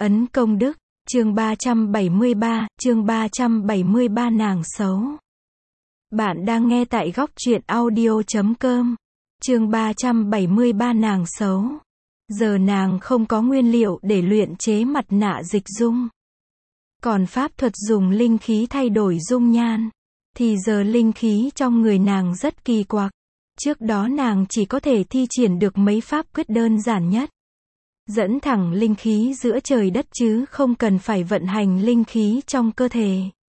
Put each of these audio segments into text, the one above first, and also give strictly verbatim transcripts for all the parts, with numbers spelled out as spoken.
Ấn công đức, chương ba trăm bảy mươi ba, chương ba trăm bảy mươi ba nàng xấu. Bạn đang nghe tại góc truyện audio chấm com. Chương ba trăm bảy mươi ba nàng xấu. Giờ nàng không có nguyên liệu để luyện chế mặt nạ dịch dung. Còn pháp thuật dùng linh khí thay đổi dung nhan. Thì giờ linh khí trong người nàng rất kỳ quặc. Trước đó nàng chỉ có thể thi triển được mấy pháp quyết đơn giản nhất. Dẫn thẳng linh khí giữa trời đất chứ không cần phải vận hành linh khí trong cơ thể.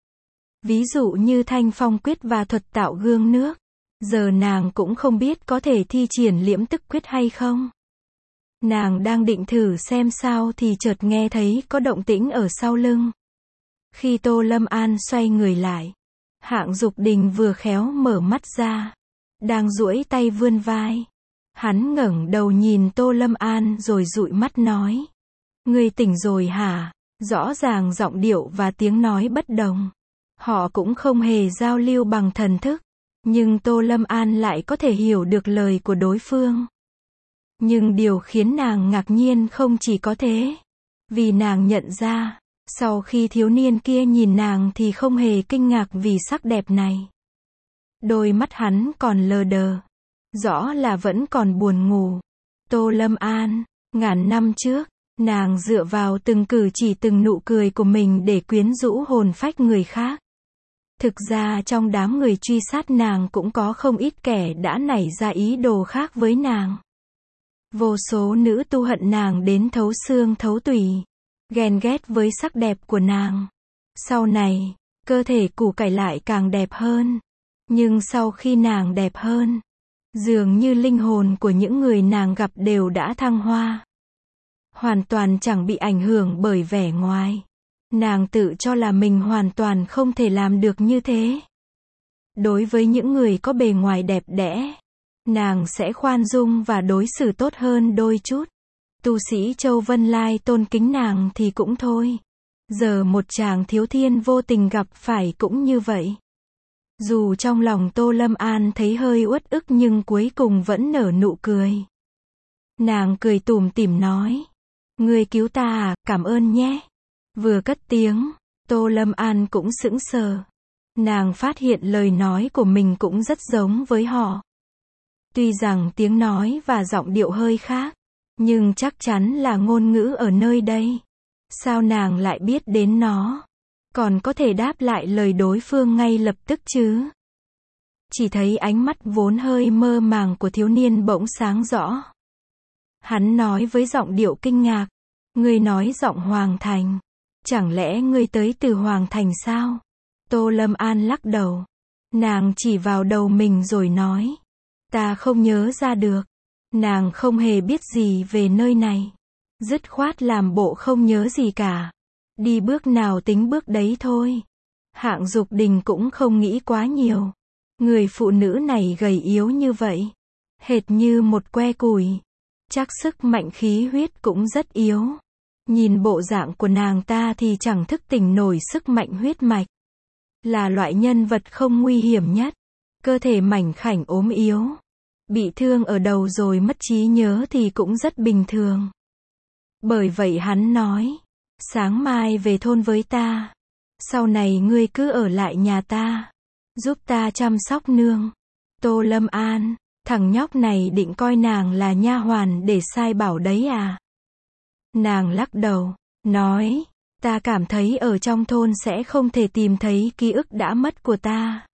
Ví dụ như thanh phong quyết và thuật tạo gương nước. Giờ nàng cũng không biết có thể thi triển liễm tức quyết hay không. Nàng đang định thử xem sao thì chợt nghe thấy có động tĩnh ở sau lưng. Khi Tô Lâm An xoay người lại, Hạng Dục Đình vừa khéo mở mắt ra, đang duỗi tay vươn vai. Hắn ngẩng đầu nhìn Tô Lâm An rồi dụi mắt nói: "Ngươi tỉnh rồi hả?" Rõ ràng giọng điệu và tiếng nói bất đồng. Họ cũng không hề giao lưu bằng thần thức, nhưng Tô Lâm An lại có thể hiểu được lời của đối phương. Nhưng điều khiến nàng ngạc nhiên không chỉ có thế. Vì nàng nhận ra, sau khi thiếu niên kia nhìn nàng thì không hề kinh ngạc vì sắc đẹp này. Đôi mắt hắn còn lờ đờ. Rõ là vẫn còn buồn ngủ. Tô Lâm An, ngàn năm trước, nàng dựa vào từng cử chỉ từng nụ cười của mình để quyến rũ hồn phách người khác. Thực ra trong đám người truy sát nàng cũng có không ít kẻ đã nảy ra ý đồ khác với nàng. Vô số nữ tu hận nàng đến thấu xương thấu tủy, ghen ghét với sắc đẹp của nàng. Sau này, cơ thể củ cải lại càng đẹp hơn. Nhưng sau khi nàng đẹp hơn, dường như linh hồn của những người nàng gặp đều đã thăng hoa. Hoàn toàn chẳng bị ảnh hưởng bởi vẻ ngoài. Nàng tự cho là mình hoàn toàn không thể làm được như thế. Đối với những người có bề ngoài đẹp đẽ, nàng sẽ khoan dung và đối xử tốt hơn đôi chút. Tu sĩ Châu Vân Lai tôn kính nàng thì cũng thôi. Giờ một chàng thiếu thiên vô tình gặp phải cũng như vậy. Dù trong lòng Tô Lâm An thấy hơi uất ức nhưng cuối cùng vẫn nở nụ cười. Nàng cười tủm tỉm nói: "Ngươi cứu ta à, cảm ơn nhé." Vừa cất tiếng, Tô Lâm An cũng sững sờ. Nàng phát hiện lời nói của mình cũng rất giống với họ. Tuy rằng tiếng nói và giọng điệu hơi khác, nhưng chắc chắn là ngôn ngữ ở nơi đây. Sao nàng lại biết đến nó? Còn có thể đáp lại lời đối phương ngay lập tức chứ? Chỉ thấy ánh mắt vốn hơi mơ màng của thiếu niên bỗng sáng rõ. Hắn nói với giọng điệu kinh ngạc: "Ngươi nói giọng Hoàng Thành. Chẳng lẽ ngươi tới từ Hoàng Thành sao?" Tô Lâm An lắc đầu. Nàng chỉ vào đầu mình rồi nói: "Ta không nhớ ra được." Nàng không hề biết gì về nơi này. Dứt khoát làm bộ không nhớ gì cả. Đi bước nào tính bước đấy thôi. Hạng Dục Đình cũng không nghĩ quá nhiều. Người phụ nữ này gầy yếu như vậy, hệt như một que củi. Chắc sức mạnh khí huyết cũng rất yếu. Nhìn bộ dạng của nàng ta thì chẳng thức tỉnh nổi sức mạnh huyết mạch. Là loại nhân vật không nguy hiểm nhất. Cơ thể mảnh khảnh ốm yếu. Bị thương ở đầu rồi mất trí nhớ thì cũng rất bình thường. Bởi vậy hắn nói: "Sáng mai về thôn với ta. Sau này ngươi cứ ở lại nhà ta, giúp ta chăm sóc nương." Tô Lâm An, thằng nhóc này định coi nàng là nha hoàn để sai bảo đấy à? Nàng lắc đầu, nói: "Ta cảm thấy ở trong thôn sẽ không thể tìm thấy ký ức đã mất của ta.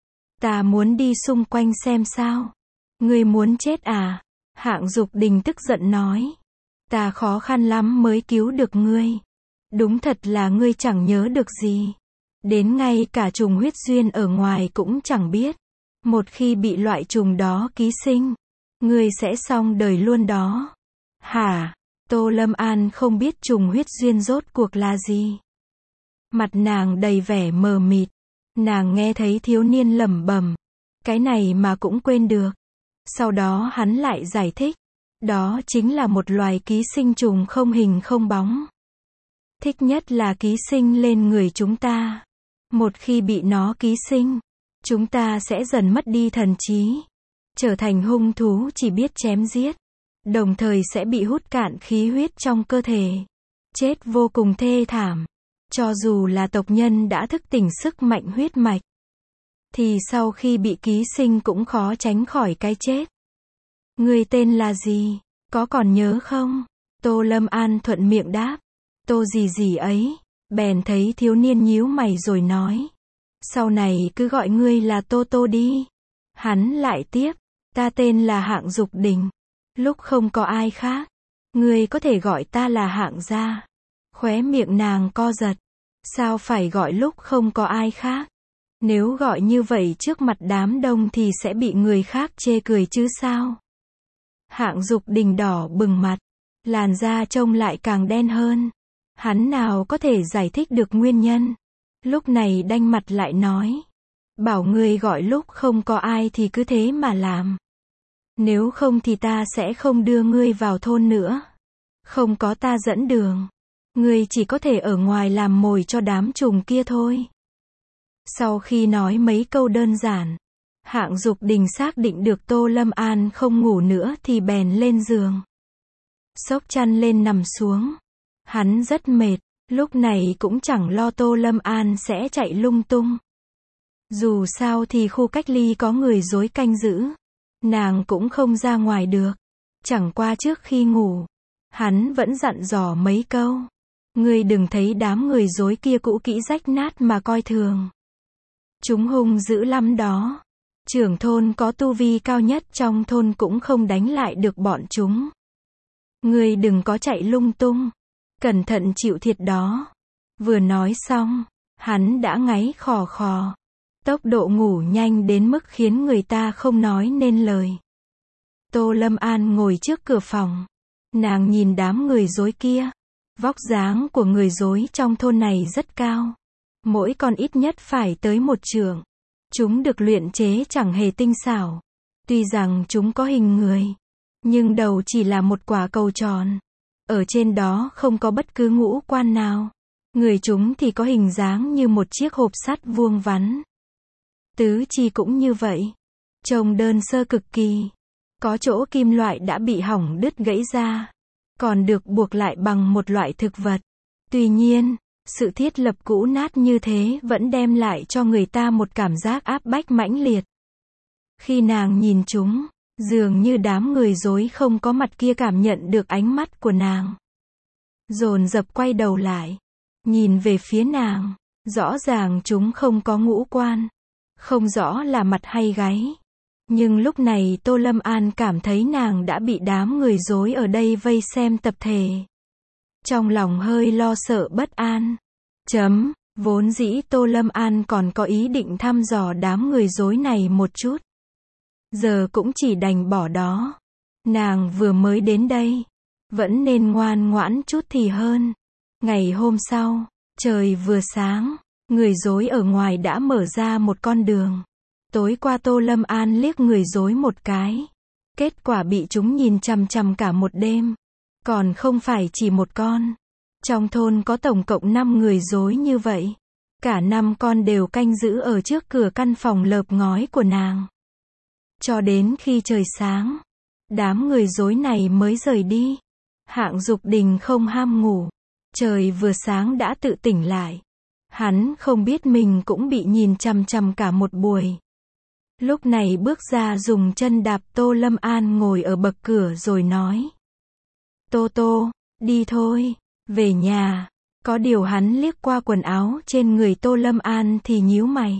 Ta muốn đi xung quanh xem sao." "Ngươi muốn chết à?" Hạng Dục Đình tức giận nói. "Ta khó khăn lắm mới cứu được ngươi. Đúng thật là ngươi chẳng nhớ được gì. Đến ngay cả trùng huyết duyên ở ngoài cũng chẳng biết. Một khi bị loại trùng đó ký sinh, ngươi sẽ xong đời luôn đó." "Hả?" Tô Lâm An không biết trùng huyết duyên rốt cuộc là gì. Mặt nàng đầy vẻ mờ mịt. Nàng nghe thấy thiếu niên lẩm bẩm: "Cái này mà cũng quên được." Sau đó hắn lại giải thích: "Đó chính là một loài ký sinh trùng không hình không bóng. Thích nhất là ký sinh lên người chúng ta. Một khi bị nó ký sinh, chúng ta sẽ dần mất đi thần trí, trở thành hung thú chỉ biết chém giết, đồng thời sẽ bị hút cạn khí huyết trong cơ thể, chết vô cùng thê thảm. Cho dù là tộc nhân đã thức tỉnh sức mạnh huyết mạch, thì sau khi bị ký sinh cũng khó tránh khỏi cái chết. Ngươi tên là gì? Có còn nhớ không? Tô Lâm An thuận miệng đáp. Tô gì gì ấy. Bèn thấy thiếu niên nhíu mày rồi nói. Sau này cứ gọi ngươi là Tô Tô đi. Hắn lại tiếp. Ta tên là Hạng Dục Đình. Lúc không có ai khác, ngươi có thể gọi ta là Hạng gia. Khóe miệng nàng co giật. Sao phải gọi lúc không có ai khác? Nếu gọi như vậy trước mặt đám đông thì sẽ bị người khác chê cười chứ sao? Hạng Dục Đình đỏ bừng mặt, làn da trông lại càng đen hơn. Hắn nào có thể giải thích được nguyên nhân. Lúc này đanh mặt lại nói. Bảo ngươi gọi lúc không có ai thì cứ thế mà làm. Nếu không thì ta sẽ không đưa ngươi vào thôn nữa. Không có ta dẫn đường, ngươi chỉ có thể ở ngoài làm mồi cho đám trùng kia thôi. Sau khi nói mấy câu đơn giản, Hạng Dục Đình xác định được Tô Lâm An không ngủ nữa thì bèn lên giường. Xốc chăn lên nằm xuống. Hắn rất mệt, lúc này cũng chẳng lo Tô Lâm An sẽ chạy lung tung. Dù sao thì khu cách ly có người dối canh giữ. Nàng cũng không ra ngoài được. Chẳng qua trước khi ngủ, hắn vẫn dặn dò mấy câu. Ngươi đừng thấy đám người dối kia cũ kỹ rách nát mà coi thường. Chúng hung dữ lắm đó. Trưởng thôn có tu vi cao nhất trong thôn cũng không đánh lại được bọn chúng. Ngươi đừng có chạy lung tung. Cẩn thận chịu thiệt đó. Vừa nói xong, hắn đã ngáy khò khò. Tốc độ ngủ nhanh đến mức khiến người ta không nói nên lời. Tô Lâm An ngồi trước cửa phòng. Nàng nhìn đám người dối kia. Vóc dáng của người dối trong thôn này rất cao. Mỗi con ít nhất phải tới một trượng. Chúng được luyện chế chẳng hề tinh xảo. Tuy rằng chúng có hình người, nhưng đầu chỉ là một quả cầu tròn. Ở trên đó không có bất cứ ngũ quan nào. Người chúng thì có hình dáng như một chiếc hộp sắt vuông vắn. Tứ chi cũng như vậy. Trông đơn sơ cực kỳ. Có chỗ kim loại đã bị hỏng đứt gãy ra. Còn được buộc lại bằng một loại thực vật. Tuy nhiên, sự thiết lập cũ nát như thế vẫn đem lại cho người ta một cảm giác áp bách mãnh liệt. Khi nàng nhìn chúng, dường như đám người dối không có mặt kia cảm nhận được ánh mắt của nàng. Dồn dập quay đầu lại. Nhìn về phía nàng. Rõ ràng chúng không có ngũ quan. Không rõ là mặt hay gáy. Nhưng lúc này Tô Lâm An cảm thấy nàng đã bị đám người dối ở đây vây xem tập thể. Trong lòng hơi lo sợ bất an. Chấm, vốn dĩ Tô Lâm An còn có ý định thăm dò đám người dối này một chút. Giờ cũng chỉ đành bỏ đó. Nàng vừa mới đến đây. Vẫn nên ngoan ngoãn chút thì hơn. Ngày hôm sau, trời vừa sáng. Người dối ở ngoài đã mở ra một con đường. Tối qua Tô Lâm An liếc người dối một cái. Kết quả bị chúng nhìn chằm chằm cả một đêm. Còn không phải chỉ một con. Trong thôn có tổng cộng năm người dối như vậy. Cả năm con đều canh giữ ở trước cửa căn phòng lợp ngói của nàng. Cho đến khi trời sáng, đám người dối này mới rời đi. Hạng Dục Đình không ham ngủ. Trời vừa sáng đã tự tỉnh lại. Hắn không biết mình cũng bị nhìn chằm chằm cả một buổi. Lúc này bước ra dùng chân đạp Tô Lâm An ngồi ở bậc cửa rồi nói. Tô Tô, đi thôi, về nhà. Có điều hắn liếc qua quần áo trên người Tô Lâm An thì nhíu mày.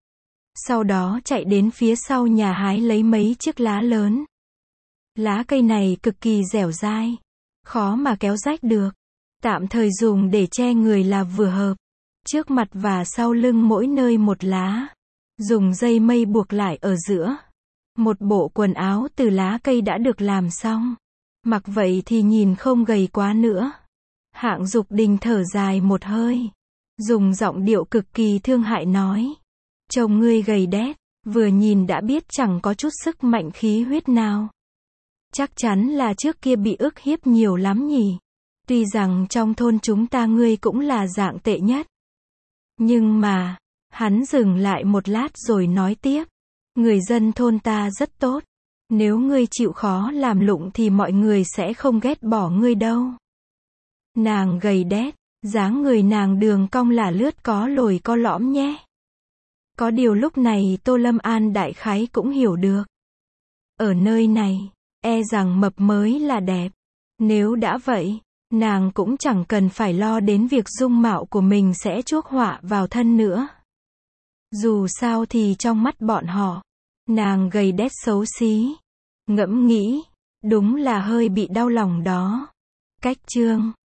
Sau đó chạy đến phía sau nhà hái lấy mấy chiếc lá lớn. Lá cây này cực kỳ dẻo dai. Khó mà kéo rách được. Tạm thời dùng để che người là vừa hợp. Trước mặt và sau lưng mỗi nơi một lá. Dùng dây mây buộc lại ở giữa. Một bộ quần áo từ lá cây đã được làm xong. Mặc vậy thì nhìn không gầy quá nữa. Hạng Dục Đình thở dài một hơi. Dùng giọng điệu cực kỳ thương hại nói. Trông ngươi gầy đét, vừa nhìn đã biết chẳng có chút sức mạnh khí huyết nào. Chắc chắn là trước kia bị ức hiếp nhiều lắm nhỉ. Tuy rằng trong thôn chúng ta ngươi cũng là dạng tệ nhất. Nhưng mà, hắn dừng lại một lát rồi nói tiếp. Người dân thôn ta rất tốt. Nếu ngươi chịu khó làm lụng thì mọi người sẽ không ghét bỏ ngươi đâu. Nàng gầy đét, dáng người nàng đường cong là lướt có lồi có lõm nhé. Có điều lúc này Tô Lâm An đại khái cũng hiểu được. Ở nơi này, e rằng mập mới là đẹp. Nếu đã vậy, nàng cũng chẳng cần phải lo đến việc dung mạo của mình sẽ chuốc họa vào thân nữa. Dù sao thì trong mắt bọn họ, nàng gầy đét xấu xí. Ngẫm nghĩ, đúng là hơi bị đau lòng đó. Cách chương